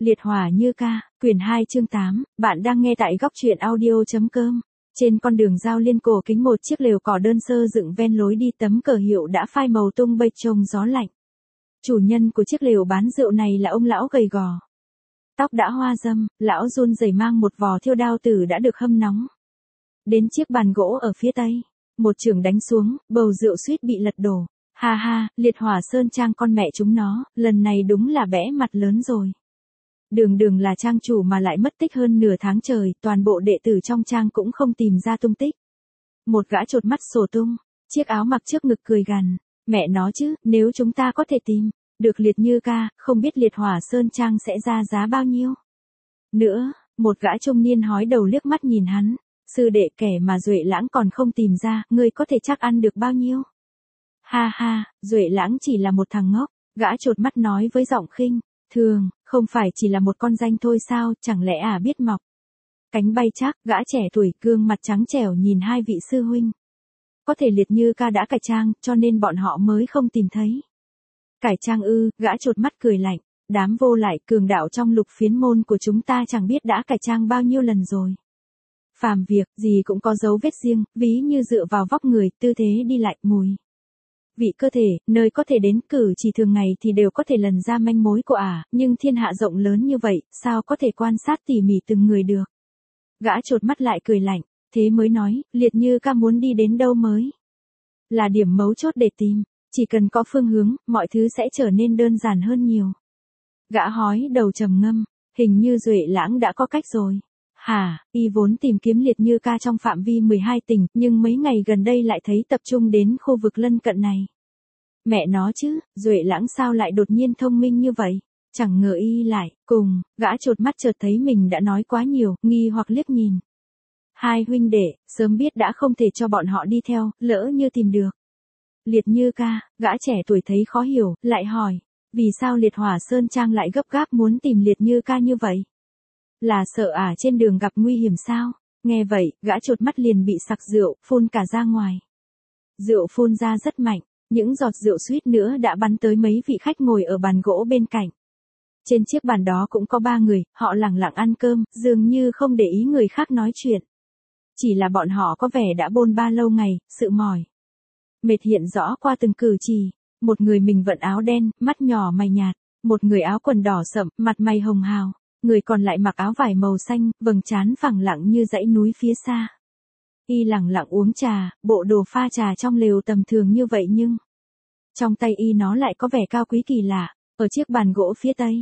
Liệt hỏa như ca, quyển 2 chương 8, bạn đang nghe tại góc truyện audio.com. Trên con đường giao liên cổ kính một chiếc lều cỏ đơn sơ dựng ven lối đi, tấm cờ hiệu đã phai màu tung bay trông gió lạnh. Chủ nhân của chiếc lều bán rượu này là ông lão gầy gò. Tóc đã hoa râm, lão run rẩy mang một vò thiêu đao tử đã được hâm nóng. Đến chiếc bàn gỗ ở phía tây, một chưởng đánh xuống, bầu rượu suýt bị lật đổ. Ha ha, Liệt hỏa sơn trang con mẹ chúng nó, lần này đúng là bẽ mặt lớn rồi. Đường đường là trang chủ mà lại mất tích hơn nửa tháng trời, toàn bộ đệ tử trong trang cũng không tìm ra tung tích. Một gã chột mắt sổ tung, chiếc áo mặc trước ngực cười gằn, mẹ nó chứ, nếu chúng ta có thể tìm được Liệt Như ca, không biết Liệt hỏa sơn trang sẽ ra giá bao nhiêu. Nữa, một gã trung niên hói đầu liếc mắt nhìn hắn, sư đệ, kẻ mà Duệ Lãng còn không tìm ra, ngươi có thể chắc ăn được bao nhiêu? Ha ha, Duệ Lãng chỉ là một thằng ngốc, gã chột mắt nói với giọng khinh thường, không phải chỉ là một con danh thôi sao, chẳng lẽ biết mọc cánh bay chắc. Gã trẻ tuổi gương mặt trắng trẻo nhìn hai vị sư huynh. Có thể Liệt Như ca đã cải trang, cho nên bọn họ mới không tìm thấy. Cải trang ư? Gã chột mắt cười lạnh, đám vô lại, cường đạo trong lục phiến môn của chúng ta chẳng biết đã cải trang bao nhiêu lần rồi. Phàm việc gì cũng có dấu vết riêng, ví như dựa vào vóc người, tư thế đi lại, mùi vị cơ thể, nơi có thể đến, cử chỉ thường ngày thì đều có thể lần ra manh mối của nhưng thiên hạ rộng lớn như vậy, sao có thể quan sát tỉ mỉ từng người được. Gã chột mắt lại cười lạnh, thế mới nói, Liệt Như ca muốn đi đến đâu mới là điểm mấu chốt để tìm, chỉ cần có phương hướng, mọi thứ sẽ trở nên đơn giản hơn nhiều. Gã hói đầu trầm ngâm, hình như Duệ Lãng đã có cách rồi. Y vốn tìm kiếm Liệt Như ca trong phạm vi 12 tỉnh, nhưng mấy ngày gần đây lại thấy tập trung đến khu vực lân cận này. Mẹ nó chứ, Duệ Lãng sao lại đột nhiên thông minh như vậy? Chẳng ngờ lại, cùng, gã chột mắt chợt thấy mình đã nói quá nhiều, nghi hoặc liếc nhìn. Hai huynh đệ, sớm biết đã không thể cho bọn họ đi theo, lỡ như tìm được Liệt Như ca. Gã trẻ tuổi thấy khó hiểu, lại hỏi, vì sao Liệt hỏa sơn trang lại gấp gáp muốn tìm Liệt Như ca như vậy? Là sợ trên đường gặp nguy hiểm sao? Nghe vậy, gã chột mắt liền bị sặc rượu, phun cả ra ngoài. Rượu phun ra rất mạnh, những giọt rượu suýt nữa đã bắn tới mấy vị khách ngồi ở bàn gỗ bên cạnh. Trên chiếc bàn đó cũng có 3 người, họ lẳng lặng ăn cơm, dường như không để ý người khác nói chuyện. Chỉ là bọn họ có vẻ đã bôn ba lâu ngày, sự mỏi mệt hiện rõ qua từng cử chỉ. Một người mình vận áo đen, mắt nhỏ mày nhạt, một người áo quần đỏ sậm, mặt mày hồng hào. Người còn lại mặc áo vải màu xanh, vầng trán phẳng lặng như dãy núi phía xa. Y lẳng lặng uống trà, bộ đồ pha trà trong lều tầm thường như vậy nhưng trong tay y nó lại có vẻ cao quý kỳ lạ. Ở chiếc bàn gỗ phía tây,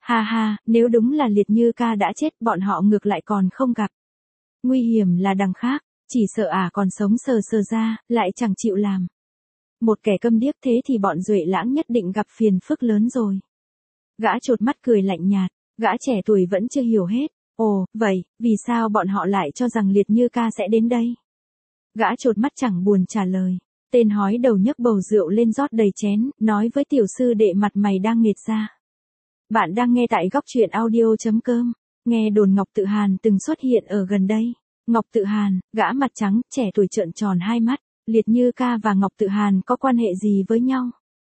nếu đúng là Liệt Như ca đã chết, bọn họ ngược lại còn không gặp nguy hiểm là đằng khác, chỉ sợ còn sống sờ sờ ra, lại chẳng chịu làm một kẻ câm điếc, thế thì bọn Duệ Lãng nhất định gặp phiền phức lớn rồi. Gã chột mắt cười lạnh nhạt. Gã trẻ tuổi vẫn chưa hiểu hết. Ồ, vậy, vì sao bọn họ lại cho rằng Liệt Như ca sẽ đến đây? Gã chột mắt chẳng buồn trả lời. Tên hói đầu nhấc bầu rượu lên rót đầy chén, nói với tiểu sư đệ mặt mày đang nghệt ra. Bạn đang nghe tại góc truyện audio.com. Nghe đồn Ngọc Tự Hàn từng xuất hiện ở gần đây. Ngọc Tự Hàn, gã mặt trắng, trẻ tuổi trợn tròn hai mắt. Liệt Như ca và Ngọc Tự Hàn có quan hệ gì với nhau?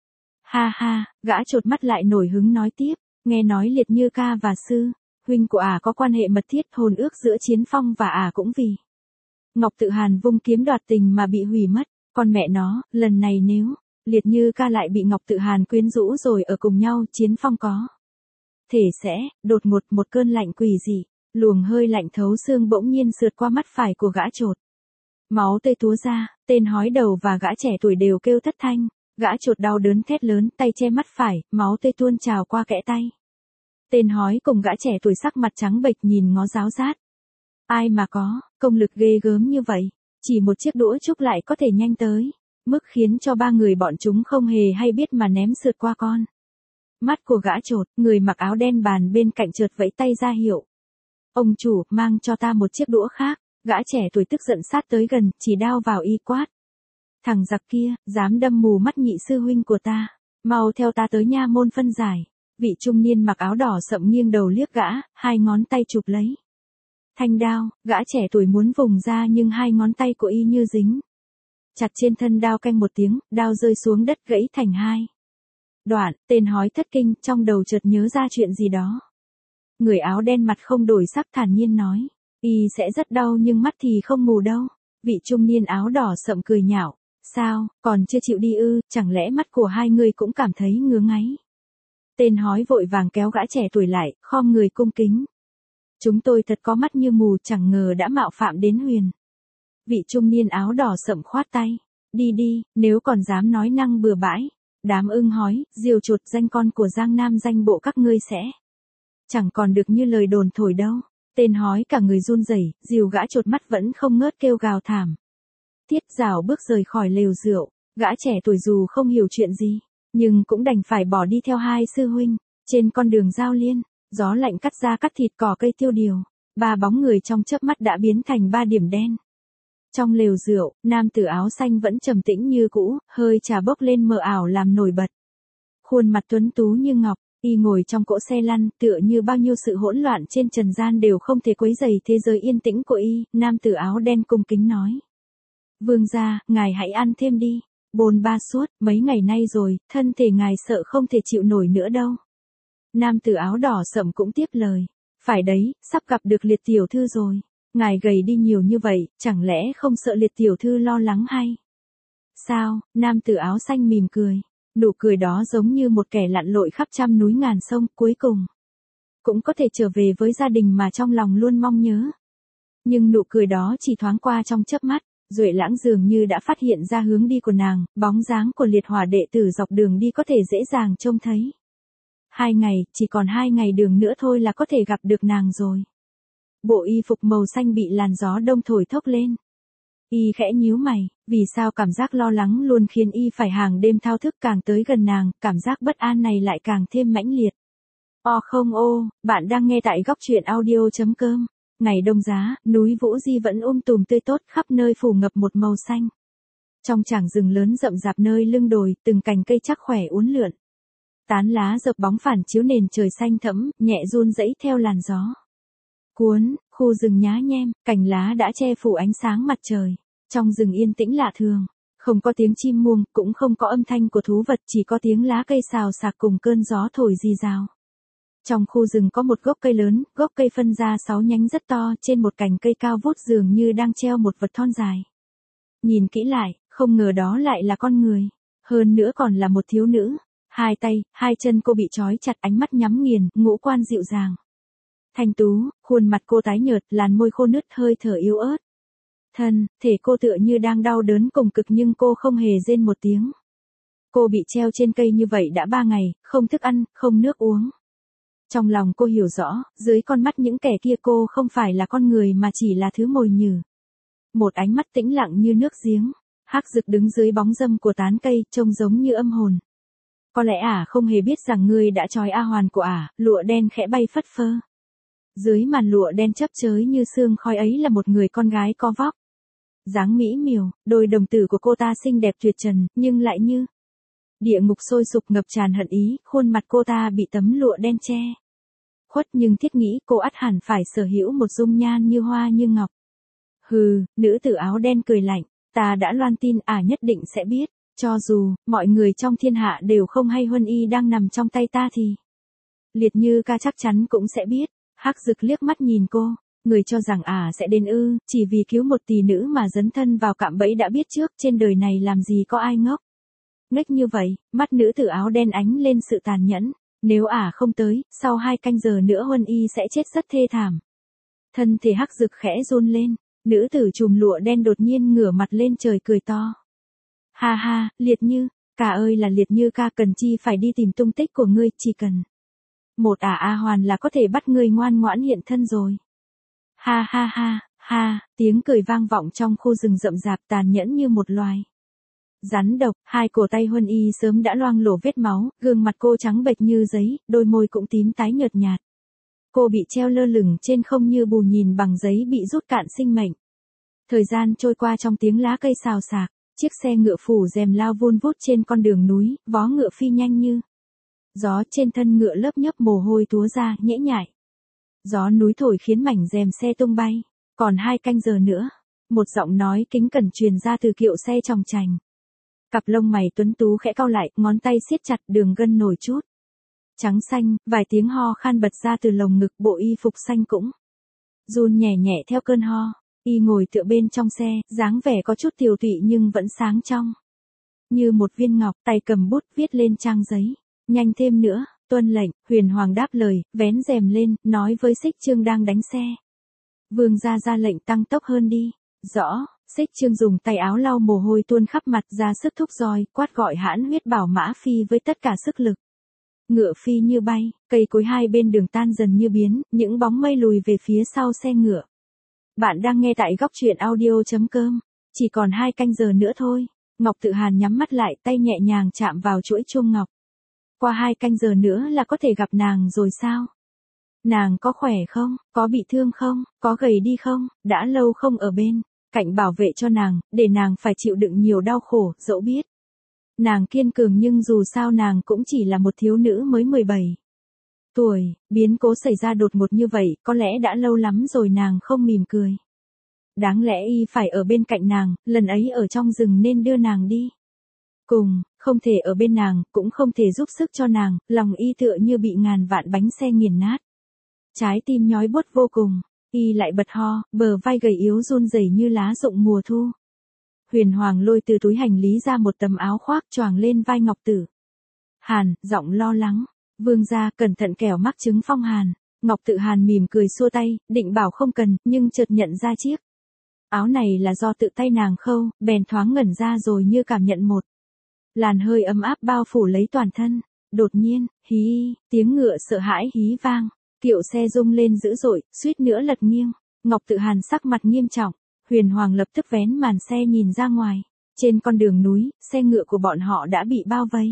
Gã chột mắt lại nổi hứng nói tiếp. Nghe nói Liệt Như ca và sư huynh của có quan hệ mật thiết, hôn ước giữa Chiến Phong và cũng vì Ngọc Tự Hàn vung kiếm đoạt tình mà bị hủy mất. Con mẹ nó, lần này nếu Liệt Như ca lại bị Ngọc Tự Hàn quyến rũ rồi ở cùng nhau, Chiến Phong có thể sẽ đột ngột một cơn lạnh quỷ dị, luồng hơi lạnh thấu xương bỗng nhiên sượt qua mắt phải của gã chột. Máu tươi túa ra, tên hói đầu và gã trẻ tuổi đều kêu thất thanh. Gã chột đau đớn thét lớn, tay che mắt phải, máu tươi tuôn trào qua kẽ tay. Tên hói cùng gã trẻ tuổi sắc mặt trắng bệch nhìn ngó giáo giác. Ai mà có công lực ghê gớm như vậy, chỉ một chiếc đũa trúc lại có thể nhanh tới mức khiến cho 3 người bọn chúng không hề hay biết mà ném sượt qua con mắt của gã chột. Người mặc áo đen bàn bên cạnh chợt vẫy tay ra hiệu. Ông chủ, mang cho ta một chiếc đũa khác. Gã trẻ tuổi tức giận sát tới gần, chỉ đao vào y quát. Thằng giặc kia, dám đâm mù mắt nhị sư huynh của ta, mau theo ta tới nha môn phân giải. Vị trung niên mặc áo đỏ sậm nghiêng đầu liếc gã, hai ngón tay chụp lấy thanh đao. Gã trẻ tuổi muốn vùng ra nhưng hai ngón tay của y như dính chặt trên thân đao, canh một tiếng, đao rơi xuống đất gãy thành hai đoạn. Tên hói thất kinh, trong đầu chợt nhớ ra chuyện gì đó. Người áo đen mặt không đổi sắc thản nhiên nói. Y sẽ rất đau nhưng mắt thì không mù đâu. Vị trung niên áo đỏ sậm cười nhạo. Sao, còn chưa chịu đi ư, chẳng lẽ mắt của hai người cũng cảm thấy ngứa ngáy? Tên hói vội vàng kéo gã trẻ tuổi lại, khom người cung kính. Chúng tôi thật có mắt như mù, chẳng ngờ đã mạo phạm đến Huyền. Vị trung niên áo đỏ sậm khoát tay. Đi đi, nếu còn dám nói năng bừa bãi. Đám ưng hói, diều chuột danh con của Giang Nam danh bộ các ngươi sẽ chẳng còn được như lời đồn thổi đâu. Tên hói cả người run rẩy, dìu gã chuột mắt vẫn không ngớt kêu gào thảm. Tiết Giảo bước rời khỏi lều rượu, gã trẻ tuổi dù không hiểu chuyện gì, nhưng cũng đành phải bỏ đi theo hai sư huynh. Trên con đường giao liên, gió lạnh cắt da cắt thịt cỏ cây tiêu điều, ba bóng người trong chớp mắt đã biến thành ba điểm đen. Trong lều rượu, nam tử áo xanh vẫn trầm tĩnh như cũ, hơi trà bốc lên mờ ảo làm nổi bật. Khuôn mặt tuấn tú như ngọc, y ngồi trong cỗ xe lăn, tựa như bao nhiêu sự hỗn loạn trên trần gian đều không thể quấy rầy thế giới yên tĩnh của y. Nam tử áo đen cung kính nói. Vương gia, ngài hãy ăn thêm đi. Bồn ba suốt, mấy ngày nay rồi, thân thể ngài sợ không thể chịu nổi nữa đâu. Nam tử áo đỏ sậm cũng tiếp lời. Phải đấy, sắp gặp được liệt tiểu thư rồi. Ngài gầy đi nhiều như vậy, chẳng lẽ không sợ liệt tiểu thư lo lắng hay? Sao, nam tử áo xanh mỉm cười. Nụ cười đó giống như một kẻ lặn lội khắp trăm núi ngàn sông, cuối cùng cũng có thể trở về với gia đình mà trong lòng luôn mong nhớ. Nhưng nụ cười đó chỉ thoáng qua trong chớp mắt, Duệ Lãng dường như đã phát hiện ra hướng đi của nàng, bóng dáng của liệt hỏa đệ tử dọc đường đi có thể dễ dàng trông thấy. 2 ngày, chỉ còn 2 ngày đường nữa thôi là có thể gặp được nàng rồi. Bộ y phục màu xanh bị làn gió đông thổi thốc lên. Y khẽ nhíu mày, vì sao cảm giác lo lắng luôn khiến y phải hàng đêm thao thức, càng tới gần nàng, cảm giác bất an này lại càng thêm mãnh liệt. Không ô, bạn đang nghe tại góc truyện audio.com. Ngày đông giá, núi Vũ Di vẫn tùm tươi tốt, khắp nơi phủ ngập một màu xanh. Trong tràng rừng lớn rậm rạp nơi lưng đồi, từng cành cây chắc khỏe uốn lượn. Tán lá dập bóng phản chiếu nền trời xanh thẫm, nhẹ run rẩy theo làn gió. Cuốn, khu rừng nhá nhem, cành lá đã che phủ ánh sáng mặt trời. Trong rừng yên tĩnh lạ thường, không có tiếng chim muông, cũng không có âm thanh của thú vật, chỉ có tiếng lá cây xào xạc cùng cơn gió thổi rì rào. Trong khu rừng có một gốc cây lớn, gốc cây phân ra 6 nhánh rất to, trên một cành cây cao vút dường như đang treo một vật thon dài. Nhìn kỹ lại, không ngờ đó lại là con người, hơn nữa còn là một thiếu nữ. 2 tay, 2 chân cô bị trói chặt, ánh mắt nhắm nghiền, ngũ quan dịu dàng. Thanh tú, khuôn mặt cô tái nhợt, làn môi khô nứt, hơi thở yếu ớt. Thể cô tựa như đang đau đớn cùng cực nhưng cô không hề rên một tiếng. Cô bị treo trên cây như vậy đã 3 ngày, không thức ăn, không nước uống. Trong lòng cô hiểu rõ, dưới con mắt những kẻ kia cô không phải là con người mà chỉ là thứ mồi nhử. Một ánh mắt tĩnh lặng như nước giếng, Hắc Dực đứng dưới bóng râm của tán cây, trông giống như âm hồn. Có lẽ không hề biết rằng ngươi đã trói A Hoàn của lụa đen khẽ bay phất phơ. Dưới màn lụa đen chấp chới như sương khói ấy là một người con gái có vóc dáng mỹ miều, đôi đồng tử của cô ta xinh đẹp tuyệt trần, nhưng lại như địa ngục sôi sục ngập tràn hận ý, khuôn mặt cô ta bị tấm lụa đen che khuất, nhưng thiết nghĩ cô ắt hẳn phải sở hữu một dung nhan như hoa như ngọc. Hừ, nữ tử áo đen cười lạnh, ta đã loan tin nhất định sẽ biết, cho dù mọi người trong thiên hạ đều không hay Huân Y đang nằm trong tay ta thì Liệt Như Ca chắc chắn cũng sẽ biết. Hắc Dực liếc mắt nhìn cô, người cho rằng sẽ đến ư, chỉ vì cứu một tỷ nữ mà dấn thân vào cạm bẫy, đã biết trước trên đời này làm gì có ai ngốc nghếch như vậy. Mắt nữ tử áo đen ánh lên sự tàn nhẫn, nếu không tới, sau 2 canh giờ nữa Huân Y sẽ chết rất thê thảm. Thân thể Hắc Dực khẽ run lên, nữ tử trùm lụa đen đột nhiên ngửa mặt lên trời cười to. Ha ha, Liệt Như Ca ơi là Liệt Như Ca, cần chi phải đi tìm tung tích của ngươi, chỉ cần một A Hoàn là có thể bắt ngươi ngoan ngoãn hiện thân rồi. Ha ha ha, ha, tiếng cười vang vọng trong khu rừng rậm rạp, tàn nhẫn như một loài rắn độc. 2 cổ tay Huân Y sớm đã loang lổ vết máu, gương mặt cô trắng bệch như giấy, đôi môi cũng tím tái nhợt nhạt. Cô bị treo lơ lửng trên không như bù nhìn bằng giấy bị rút cạn sinh mệnh. Thời gian trôi qua trong tiếng lá cây xào xạc, chiếc xe ngựa phủ rèm lao vun vút trên con đường núi, vó ngựa phi nhanh như gió, trên thân ngựa lớp nhấp mồ hôi túa ra, nhễ nhại. Gió núi thổi khiến mảnh rèm xe tung bay. Còn 2 canh giờ nữa, một giọng nói kính cẩn truyền ra từ kiệu xe chòng chành. Cặp lông mày tuấn tú khẽ cau lại, ngón tay siết chặt, đường gân nổi chút. trắng xanh, vài tiếng ho khan bật ra từ lồng ngực, bộ y phục xanh cũng run nhẹ nhẹ theo cơn ho. Y ngồi tựa bên trong xe, dáng vẻ có chút tiều tụy nhưng vẫn sáng trong như một viên ngọc, tay cầm bút viết lên trang giấy. Nhanh thêm nữa, tuân lệnh. Huyền Hoàng đáp lời, vén rèm lên, nói với Xích Chương đang đánh xe. Vương gia ra lệnh tăng tốc hơn đi. Rõ. Xích Chương dùng tay áo lau mồ hôi tuôn khắp mặt, ra sức thúc roi, quát gọi hãn huyết bảo mã phi với tất cả sức lực. Ngựa phi như bay, cây cối hai bên đường tan dần như biến, những bóng mây lùi về phía sau xe ngựa. Bạn đang nghe tại góc truyện audio.com. Chỉ còn 2 canh giờ nữa thôi. Ngọc Tự Hàn nhắm mắt lại, tay nhẹ nhàng chạm vào chuỗi chuông ngọc. Qua 2 canh giờ nữa là có thể gặp nàng rồi sao? Nàng có khỏe không? Có bị thương không? Có gầy đi không? Đã lâu không ở bên cạnh bảo vệ cho nàng, để nàng phải chịu đựng nhiều đau khổ, dẫu biết nàng kiên cường nhưng dù sao nàng cũng chỉ là một thiếu nữ mới 17 tuổi, biến cố xảy ra đột ngột như vậy, có lẽ đã lâu lắm rồi nàng không mỉm cười. Đáng lẽ y phải ở bên cạnh nàng, lần ấy ở trong rừng nên đưa nàng đi cùng, không thể ở bên nàng, cũng không thể giúp sức cho nàng, lòng y tựa như bị ngàn vạn bánh xe nghiền nát. Trái tim nhói buốt vô cùng, y lại bật ho, bờ vai gầy yếu run rẩy như lá rụng mùa thu. Huyền Hoàng lôi từ túi hành lý ra một tấm áo khoác choàng lên vai Ngọc Tử Hàn, giọng lo lắng. Vương gia cẩn thận kẻo mắc chứng phong hàn. Ngọc Tự Hàn mỉm cười xua tay, định bảo không cần, nhưng chợt nhận ra chiếc áo này là do tự tay nàng khâu, bèn thoáng ngẩn ra rồi như cảm nhận một làn hơi ấm áp bao phủ lấy toàn thân. Đột nhiên, hí, tiếng ngựa sợ hãi hí vang, kiệu xe rung lên dữ dội, suýt nữa lật nghiêng. Ngọc Tự Hàn sắc mặt nghiêm trọng. Huyền Hoàng lập tức vén màn xe nhìn ra ngoài. Trên con đường núi, xe ngựa của bọn họ đã bị bao vây.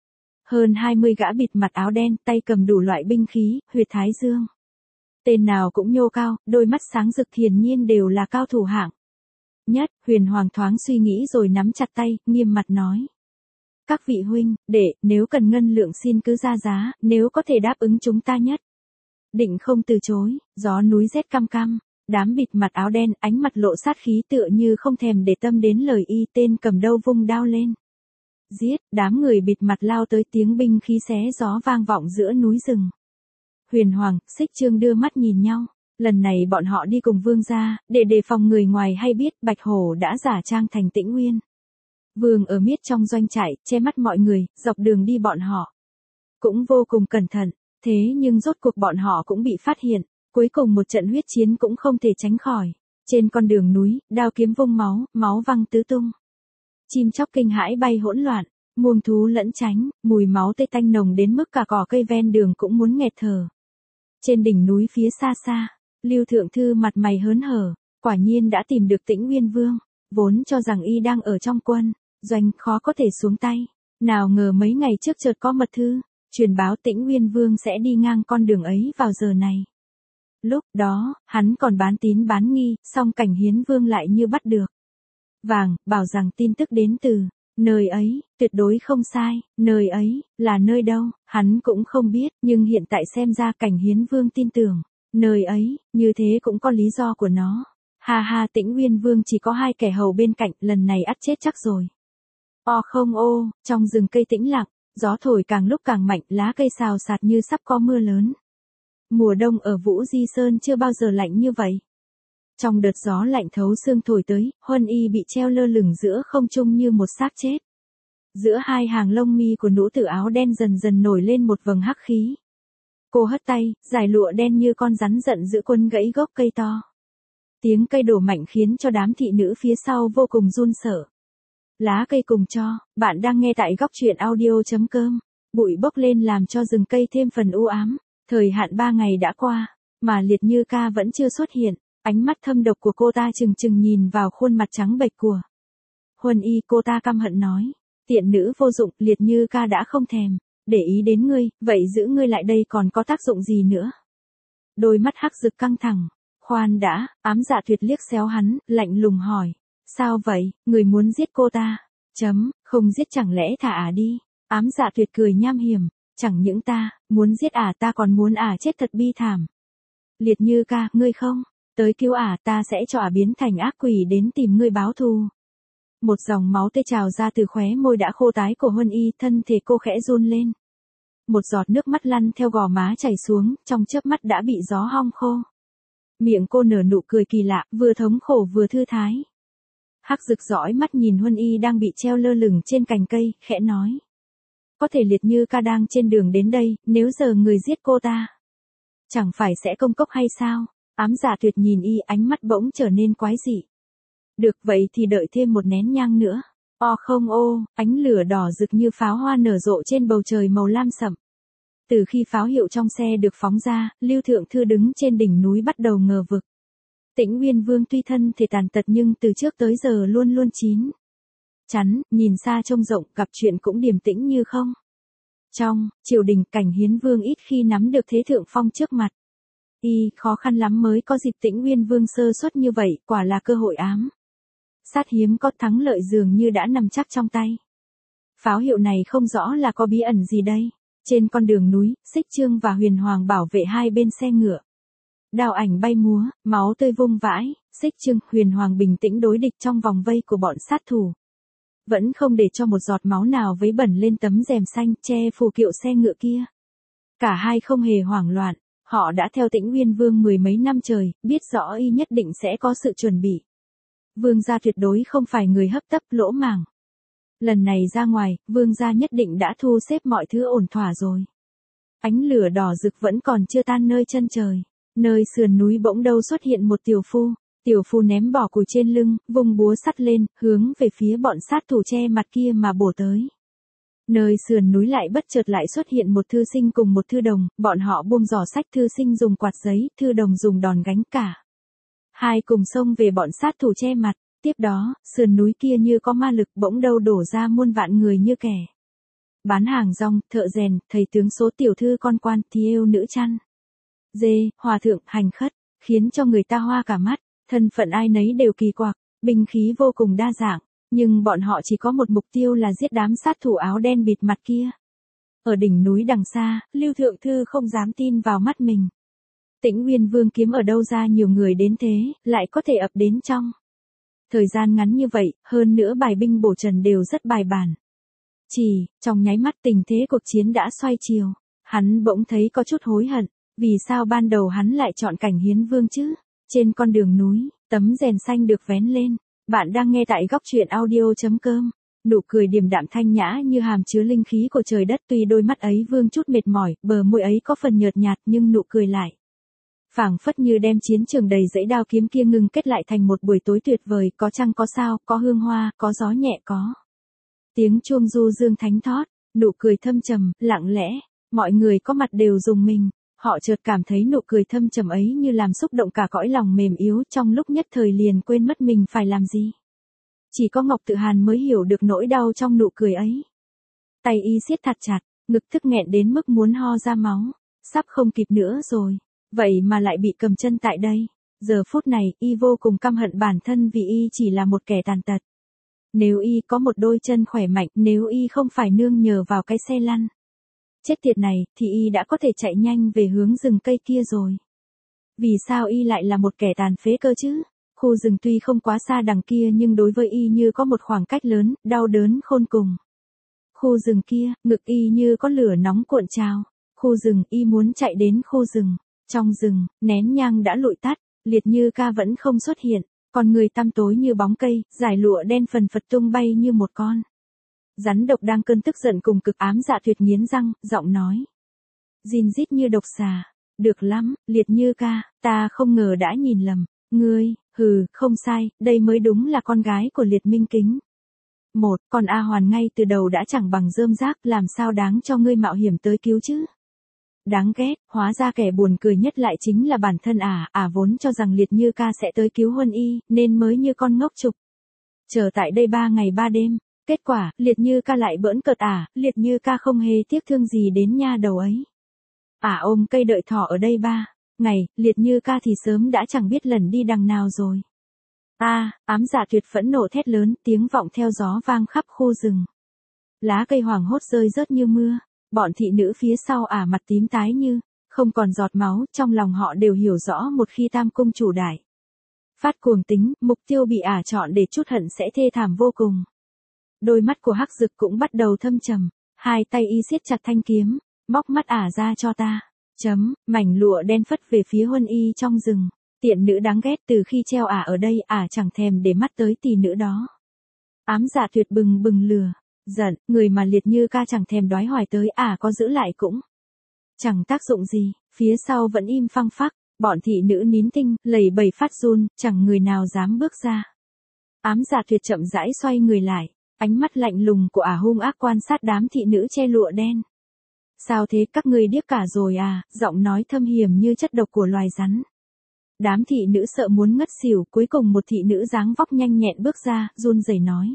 Hơn 20 gã bịt mặt áo đen, tay cầm đủ loại binh khí, huyệt thái dương. Tên nào cũng nhô cao, đôi mắt sáng rực, hiển nhiên đều là cao thủ hạng nhất. Huyền Hoàng thoáng suy nghĩ rồi nắm chặt tay, nghiêm mặt nói. Các vị huynh, đệ, nếu cần ngân lượng xin cứ ra giá, nếu có thể đáp ứng chúng ta nhất định không từ chối. Gió núi rét căm căm. Đám bịt mặt áo đen, ánh mặt lộ sát khí tựa như không thèm để tâm đến lời y. Tên cầm đâu vung đao lên giết. Đám người bịt mặt lao tới, tiếng binh khí xé gió vang vọng giữa núi rừng. Huyền Hoàng, Xích Chương đưa mắt nhìn nhau. Lần này bọn họ đi cùng vương gia, để đề phòng người ngoài hay biết Bạch Hổ đã giả trang thành Tĩnh Nguyên Vương ở miết trong doanh trại, che mắt mọi người. Dọc đường đi bọn họ cũng vô cùng cẩn thận. Thế nhưng rốt cuộc bọn họ cũng bị phát hiện. Cuối cùng một trận huyết chiến cũng không thể tránh khỏi. Trên con đường núi, đao kiếm vung máu, máu văng tứ tung. Chim chóc kinh hãi bay hỗn loạn, muông thú lẫn tránh, mùi máu tươi tanh nồng đến mức cả cỏ cây ven đường cũng muốn nghẹt thở. Trên đỉnh núi phía xa xa, Lưu Thượng Thư mặt mày hớn hở, quả nhiên đã tìm được Tĩnh Nguyên Vương, vốn cho rằng y đang ở trong quân doanh, khó có thể xuống tay. Nào ngờ mấy ngày trước chợt có mật thư truyền báo Tĩnh Nguyên Vương sẽ đi ngang con đường ấy vào giờ này. Lúc đó, hắn còn bán tín bán nghi, song Cảnh Hiến Vương lại như bắt được vàng, bảo rằng tin tức đến từ nơi ấy, tuyệt đối không sai. Nơi ấy, là nơi đâu, hắn cũng không biết, nhưng hiện tại xem ra Cảnh Hiến Vương tin tưởng. Nơi ấy, như thế cũng có lý do của nó. Ha ha, Tĩnh Nguyên Vương chỉ có 2 kẻ hầu bên cạnh, lần này ắt chết chắc rồi. O không ô, trong rừng cây tĩnh lặng, gió thổi càng lúc càng mạnh, lá cây xào xạc như sắp có mưa lớn. Mùa đông ở Vũ Di Sơn chưa bao giờ lạnh như vậy. Trong đợt gió lạnh thấu xương thổi tới, Huân Y bị treo lơ lửng giữa không trung như một xác chết. Giữa hai hàng lông mi của nữ tử áo đen dần dần nổi lên một vầng hắc khí. Cô hất tay, dải lụa đen như con rắn giận dữ quấn gãy gốc cây to. Tiếng cây đổ mạnh khiến cho đám thị nữ phía sau vô cùng run sợ. Lá cây cùng cho, bạn đang nghe tại góc truyện audio.com. Bụi bốc lên làm cho rừng cây thêm phần u ám. Thời hạn 3 ngày đã qua, mà Liệt Như Ca vẫn chưa xuất hiện. Ánh mắt thâm độc của cô ta trừng trừng nhìn vào khuôn mặt trắng bệch của Huân Y. Cô ta căm hận nói, tiện nữ vô dụng, Liệt Như Ca đã không thèm để ý đến ngươi, vậy giữ ngươi lại đây còn có tác dụng gì nữa? Đôi mắt hắc rực căng thẳng. Khoan đã, Ám Dạ Tuyệt liếc xéo hắn, lạnh lùng hỏi, sao vậy, người muốn giết cô ta? Không giết chẳng lẽ thả ả đi? Ám Dạ Tuyệt cười nham hiểm, chẳng những ta muốn giết ả, ta còn muốn ả chết thật bi thảm. Liệt Như Ca, ngươi không tới cứu ả, ta sẽ cho ả biến thành ác quỷ đến tìm ngươi báo thù. Một dòng máu tê trào ra từ khóe môi đã khô tái của Huân Y, thân thể cô khẽ run lên. một giọt nước mắt lăn theo gò má chảy xuống, trong chớp mắt đã bị gió hong khô. Miệng cô nở nụ cười kỳ lạ, vừa thống khổ vừa thư thái. Hắc Dực dõi mắt nhìn Huân Y đang bị treo lơ lửng trên cành cây, khẽ nói. Có thể Liệt Như ca đang trên đường đến đây, nếu giờ người giết cô ta, chẳng phải sẽ công cốc hay sao? Ám Dạ Tuyệt nhìn y, ánh mắt bỗng trở nên quái dị. Được vậy thì đợi thêm một nén nhang nữa. Không ô, ánh lửa đỏ rực như pháo hoa nở rộ trên bầu trời màu lam sậm. Từ khi pháo hiệu trong xe được phóng ra, Lưu Thượng Thư đứng trên đỉnh núi bắt đầu ngờ vực. Tĩnh Uyên Vương tuy thân thể tàn tật nhưng từ trước tới giờ luôn luôn chín chắn, nhìn xa trông rộng, gặp chuyện cũng điềm tĩnh như không. Trong triều đình, Cảnh Hiến Vương ít khi nắm được thế thượng phong trước mặt. Y khó khăn lắm mới có dịp. Tĩnh Uyên Vương sơ suất như vậy, quả là cơ hội ám sát hiếm có, thắng lợi dường như đã nằm chắc trong tay. Pháo hiệu này không rõ là có bí ẩn gì đây. Trên con đường núi, Xích Chương và Huyền Hoàng bảo vệ hai bên xe ngựa. Đao ảnh bay múa, máu tươi vung vãi, Xích Chương, Huyền Hoàng bình tĩnh đối địch trong vòng vây của bọn sát thủ. Vẫn không để cho một giọt máu nào vấy bẩn lên tấm rèm xanh che phủ kiệu xe ngựa kia. Cả hai không hề hoảng loạn, họ đã theo Tĩnh Uyên Vương mười mấy năm trời, biết rõ y nhất định sẽ có sự chuẩn bị. Vương gia tuyệt đối không phải người hấp tấp lỗ màng. Lần này ra ngoài, Vương gia nhất định đã thu xếp mọi thứ ổn thỏa rồi. Ánh lửa đỏ rực vẫn còn chưa tan nơi chân trời. Nơi sườn núi bỗng đâu xuất hiện một tiểu phu. Tiểu phu ném bỏ cùi trên lưng, vung búa sắt lên, hướng về phía bọn sát thủ che mặt kia mà bổ tới. Nơi sườn núi lại bất chợt lại xuất hiện một thư sinh cùng một thư đồng, bọn họ buông giỏ sách, thư sinh dùng quạt giấy, thư đồng dùng đòn gánh, cả hai cùng xông về bọn sát thủ che mặt. Tiếp đó, sườn núi kia như có ma lực, bỗng đâu đổ ra muôn vạn người như kẻ bán hàng rong, thợ rèn, thầy tướng, số tiểu thư, con quan, thiêu nữ chăn dê, hòa thượng, hành khất, khiến cho người ta hoa cả mắt. Thân phận ai nấy đều kỳ quặc, binh khí vô cùng đa dạng, nhưng bọn họ chỉ có một mục tiêu là giết đám sát thủ áo đen bịt mặt kia. Ở đỉnh núi đằng xa, Lưu Thượng Thư không dám tin vào mắt mình. Tĩnh Uyên Vương kiếm ở đâu ra nhiều người đến thế, lại có thể ập đến trong thời gian ngắn như vậy, hơn nữa bài binh bổ trần đều rất bài bản. Chỉ trong nháy mắt tình thế cuộc chiến đã xoay chiều. Hắn bỗng thấy có chút hối hận, vì sao ban đầu hắn lại chọn Cảnh Hiến Vương chứ? Trên con đường núi, tấm rèn xanh được vén lên. Bạn đang nghe tại góc truyện audio.com. Nụ cười điềm đạm thanh nhã như hàm chứa linh khí của trời đất, tuy đôi mắt ấy vương chút mệt mỏi, bờ môi ấy có phần nhợt nhạt, nhưng nụ cười lại phảng phất như đem chiến trường đầy dãy đao kiếm kia ngưng kết lại thành một buổi tối tuyệt vời, có trăng có sao, có hương hoa, có gió nhẹ, có tiếng chuông du dương thánh thót. Nụ cười thâm trầm, lặng lẽ, mọi người có mặt đều rùng mình. Họ chợt cảm thấy nụ cười thâm trầm ấy như làm xúc động cả cõi lòng mềm yếu, trong lúc nhất thời liền quên mất mình phải làm gì. Chỉ có Ngọc Tự Hàn mới hiểu được nỗi đau trong nụ cười ấy. Tay y siết thật chặt, ngực tức nghẹn đến mức muốn ho ra máu. Sắp không kịp nữa rồi, vậy mà lại bị cầm chân tại đây. Giờ phút này, y vô cùng căm hận bản thân vì y chỉ là một kẻ tàn tật. Nếu y có một đôi chân khỏe mạnh, nếu y không phải nương nhờ vào cái xe lăn chết tiệt này, thì y đã có thể chạy nhanh về hướng rừng cây kia rồi. Vì sao y lại là một kẻ tàn phế cơ chứ? Khu rừng tuy không quá xa đằng kia nhưng đối với y như có một khoảng cách lớn, đau đớn khôn cùng. Khu rừng kia, ngực y như có lửa nóng cuộn trào. Khu rừng, y muốn chạy đến khu rừng. Trong rừng, nén nhang đã lụi tắt, Liệt Như ca vẫn không xuất hiện. Còn người tăm tối như bóng cây, dải lụa đen phần phật tung bay như một con rắn độc đang cơn tức giận cùng cực. Ám Dạ Tuyệt nghiến răng, giọng nói rin rít như độc xà. Được lắm, Liệt Như ca, ta không ngờ đã nhìn lầm. Ngươi, không sai, đây mới đúng là con gái của Liệt Minh Kính. Còn A Hoàn ngay từ đầu đã chẳng bằng rơm rác, làm sao đáng cho ngươi mạo hiểm tới cứu chứ? Đáng ghét, hóa ra kẻ buồn cười nhất lại chính là bản thân vốn cho rằng Liệt Như ca sẽ tới cứu Huân Y, nên mới như con ngốc trục chờ tại đây 3 ngày 3 đêm. Kết quả, Liệt Như ca lại bỡn cợt Liệt Như ca không hề tiếc thương gì đến nha đầu ấy. Ôm cây đợi thỏ ở đây 3 ngày, Liệt Như ca thì sớm đã chẳng biết lần đi đằng nào rồi. Ám Dạ Tuyệt phẫn nộ thét lớn, tiếng vọng theo gió vang khắp khu rừng. Lá cây hoảng hốt rơi rớt như mưa. Bọn thị nữ phía sau mặt tím tái như không còn giọt máu, trong lòng họ đều hiểu rõ một khi Tam Cung chủ đại phát cuồng tính, mục tiêu bị chọn để trút hận sẽ thê thảm vô cùng. Đôi mắt của Hắc Dực cũng bắt đầu thâm trầm, hai tay y siết chặt thanh kiếm, Móc mắt ả ra cho ta. Mảnh lụa đen phất về phía Huân Y trong rừng. Tiện nữ đáng ghét, từ khi treo ả ở đây ả chẳng thèm để mắt tới tỷ nữ đó. Ám Dạ Tuyệt bừng bừng lửa giận, người mà Liệt Như Ca chẳng thèm đoái hoài tới ả có giữ lại cũng chẳng tác dụng gì. Phía sau vẫn im phăng phắc, bọn thị nữ nín thinh, lầy bầy phát run, chẳng người nào dám bước ra. Ám Dạ Tuyệt chậm rãi xoay người lại, ánh mắt lạnh lùng của ả hung ác quan sát đám thị nữ che lụa đen. Sao thế, các ngươi điếc cả rồi à? Giọng nói thâm hiểm như chất độc của loài rắn. Đám thị nữ sợ muốn ngất xỉu, cuối cùng một thị nữ dáng vóc nhanh nhẹn bước ra, run rẩy nói.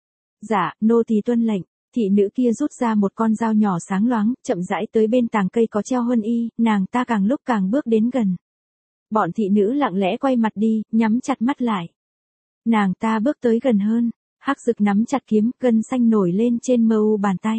Dạ, nô tỳ tuân lệnh. Thị nữ kia rút ra một con dao nhỏ sáng loáng, chậm rãi tới bên tàng cây có treo Huân Y, nàng ta càng lúc càng bước đến gần. Bọn thị nữ lặng lẽ quay mặt đi, nhắm chặt mắt lại. Nàng ta bước tới gần hơn, Hắc Dực nắm chặt kiếm, gân xanh nổi lên trên mu bàn tay.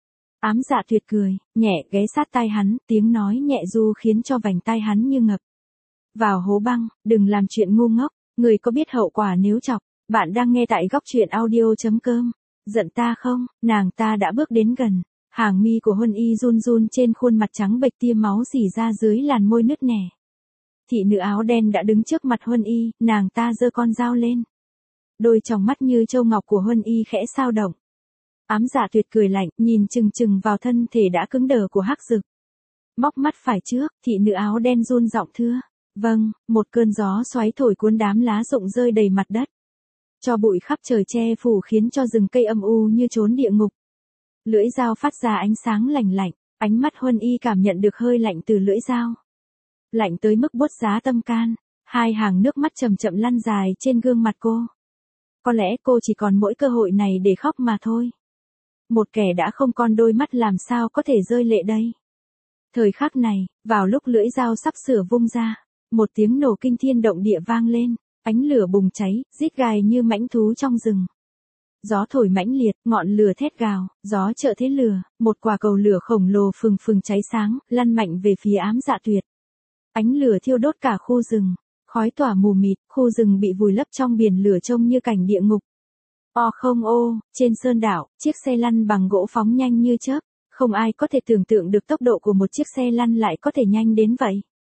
Ám Dạ Tuyệt cười, nhẹ ghé sát tai hắn, tiếng nói nhẹ ru khiến cho vành tai hắn như ngập vào hố băng. Đừng làm chuyện ngu ngốc, người có biết hậu quả nếu chọc. Bạn đang nghe tại góc truyện audio.com. Giận ta không? Nàng ta đã bước đến gần. Hàng mi của Huân Y run run, trên khuôn mặt trắng bệch tia máu rỉ ra dưới làn môi nứt nẻ. Thị nữ áo đen đã đứng trước mặt Huân Y, nàng ta giơ con dao lên. Đôi tròng mắt như châu ngọc của Huân Y khẽ sao động. Ám Dạ Tuyệt cười lạnh, nhìn chừng chừng vào thân thể đã cứng đờ của Hắc Dực. Móc mắt phải trước, thị nữ áo đen run giọng thưa. Vâng. Một cơn gió xoáy thổi cuốn đám lá rụng rơi đầy mặt đất. Cho bụi khắp trời che phủ khiến cho rừng cây âm u như trốn địa ngục. Lưỡi dao phát ra ánh sáng lạnh lạnh, ánh mắt Huân Y cảm nhận được hơi lạnh từ lưỡi dao. Lạnh tới mức buốt giá tâm can, hai hàng nước mắt chậm chậm lăn dài trên gương mặt cô. Có lẽ cô chỉ còn mỗi cơ hội này để khóc mà thôi. Một kẻ đã không còn đôi mắt làm sao có thể rơi lệ đây. Thời khắc này, vào lúc lưỡi dao sắp sửa vung ra, một tiếng nổ kinh thiên động địa vang lên, ánh lửa bùng cháy, rít gào như mãnh thú trong rừng. Gió thổi mãnh liệt, ngọn lửa thét gào, gió trợ thế lửa, một quả cầu lửa khổng lồ phừng phừng cháy sáng, lăn mạnh về phía Ám Dạ Tuyệt. Ánh lửa thiêu đốt cả khu rừng, khói tỏa mù mịt, khu rừng bị vùi lấp trong biển lửa trông như cảnh địa ngục. Không ô, trên sơn đảo, chiếc xe lăn bằng gỗ phóng nhanh như chớp, không ai có thể tưởng tượng được tốc độ của một chiếc xe lăn lại có thể nhanh đến vậy.